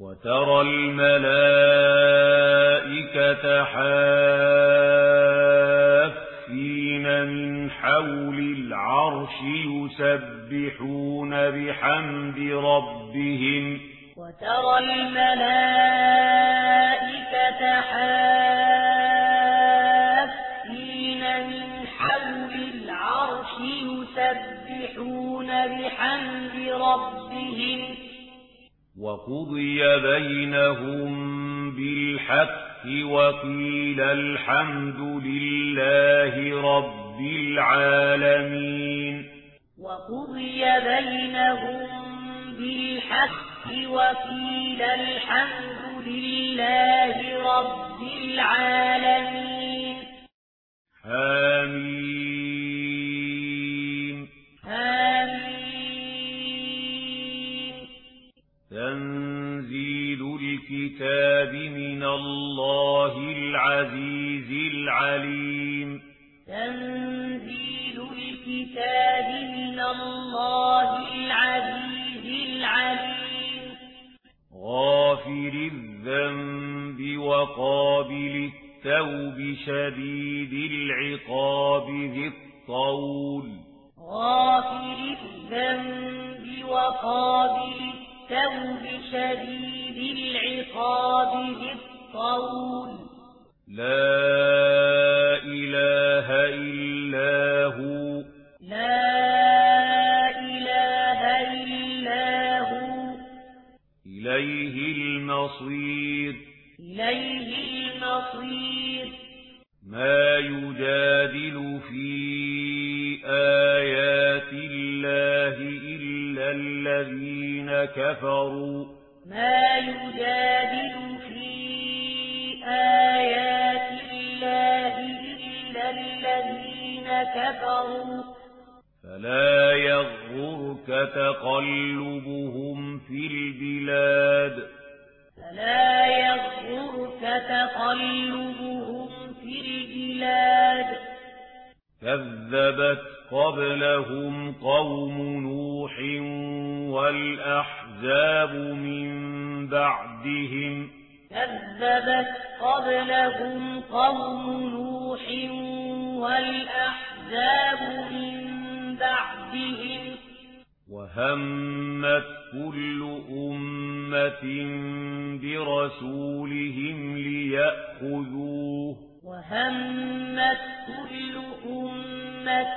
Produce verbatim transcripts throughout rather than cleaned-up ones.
وترى الملائكة حافين من حول العرش يسبحون بحمد ربهم وترى الملائكة حافين من حول العرش يسبحون بحمد ربهم وقضي بينهم بالحق وقيل الحمد لله رب العالمين وقضي بينهم بالحق وقيل الحمد لله رب العالمين حميم حميم تنزيل الكتاب من الله العزيز العليم تنزيل الكتاب من الله العزيز العليم غافر الذنب وقابل التوب شديد العقاب ذي الطول غافر الذنب وقابل التوب شديد العقاب ذي الطول لا إله إلا هو لا إله إلا هو إليه المصير إليه المصير ما يجادل في آيات الله إلا الذين كفروا ما يجادل في آيات الله إلا الذين كفروا فلا يغرك تقلبهم في البلاد فلا يغرك تقلبهم في البلاد كذبت قبلهم قوم نوح والأحزاب من بعدهم كذبت قبلهم قوم نوح والأحزاب من بعدهم وهمت كل أمة برسولهم ليأخذوه وهمت كل أمة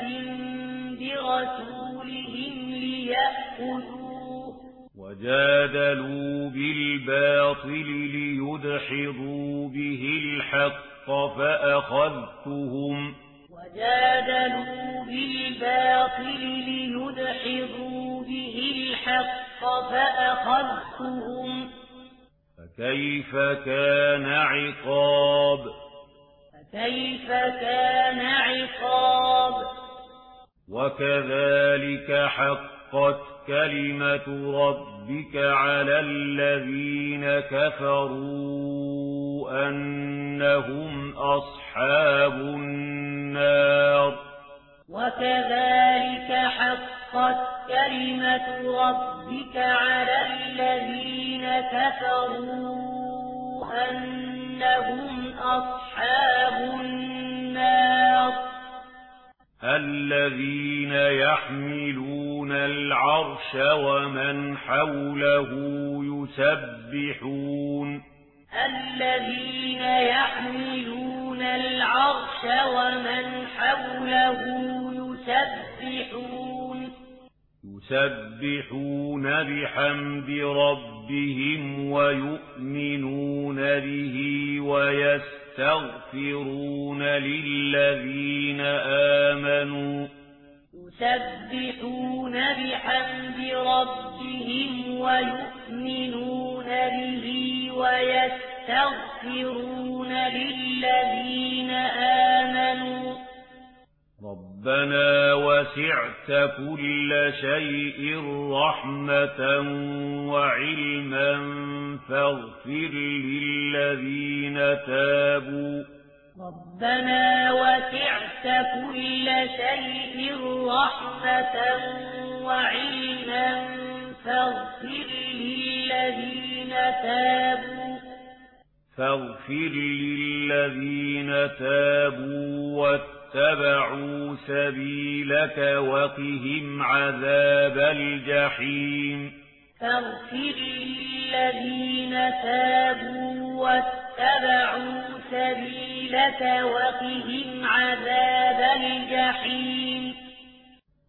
برسولهم ليأخذوه وجادلوا بالباطل ليدحضوا به الحق فأخذتهم وجادلوا بالباطل ليدحضوا به الحق فأخذتهم فكيف كان عقاب فكيف كان عقاب وكذلك حقت كلمة ربك على الذين كفروا أنهم أصحاب النار وكذلك حقت كلمة ربك على الذين كفروا أنهم أصحاب النار الذين يحملون العرش ومن حوله يسبحون الذين يحملون العرش ومن حوله يسبحون يسبحون بحمد ربهم ويؤمنون به ويستغفرون للذين آمنوا يسبحون بحمد ربهم ويؤمنون به ويستغفرون للذين آمنوا ربنا وسعت كل شيء رحمة وعلما فاغفر للذين تابوا ربنا وسعت كل شيء رحمة وعلما فاغفر للذين تابوا فاغفر للذين تابوا واتبعوا سبيلك وقهم عذاب الجحيم فاغفر للذين تابوا واتبعوا سبيلك وقهم عذاب الجحيم